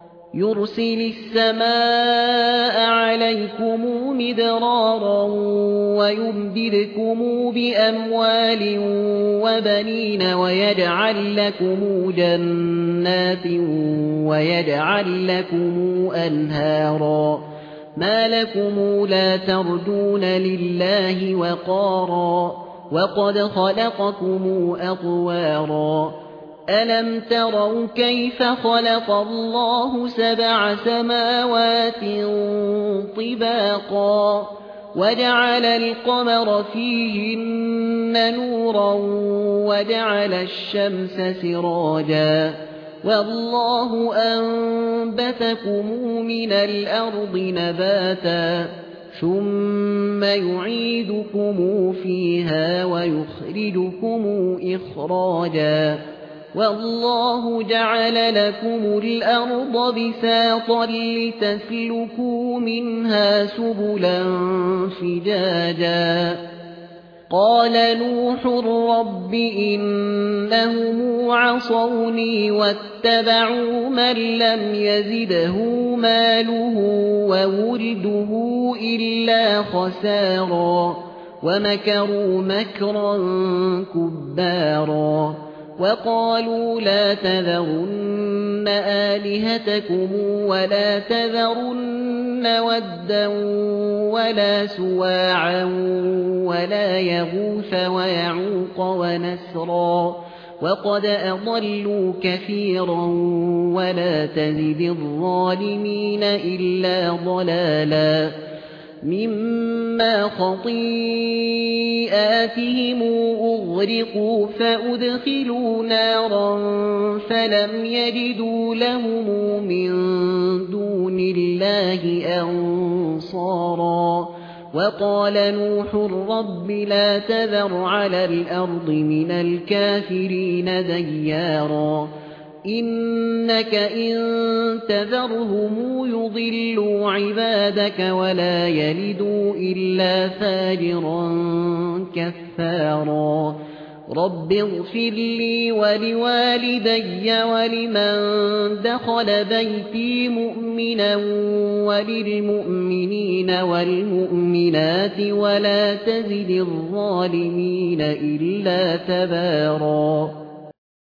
يرسل السماء عليكم مدرارا ويمددكم بأموال وبنين ويجعل لكم جنات ويجعل لكم أنهارا ما لكم لا ترجون لله وقارا وقد خلقكم أطوارا ألم تروا كيف خلق الله 7 سماوات طباقا وجعل القمر فيهن نورا وجعل الشمس سراجا والله أنبتكم من الأرض نباتا ثم يعيدكم فيها ويخرجكم إخراجا والله جعل لكم الأرض بساطا لتسلكوا منها سبلا فجاجا قال نوح رب إنهم عصوني واتبعوا من لم يزده ماله وولده إلا خسارا ومكروا مكرا كبارا وقالوا لا تذرن آلهتكم ولا تذرن ودا ولا سواعا ولا يغوث ويعوق ونسرا وقد أضلوا كثيرا ولا تزد الظالمين إلا ضلالا مما خطيئاتهم أغرقوا فأدخلوا نارا فلم يجدوا لهم من دون الله أنصارا وقال نوح رب لا تذر على الأرض من الكافرين ديارا إنك إن تذرهم يضلوا عبادك ولا يلدوا إلا فاجرا كفارا رب اغفر لي ولوالدي ولمن دخل بيتي مؤمنا وللمؤمنين والمؤمنات ولا تزد الظالمين إلا تبارا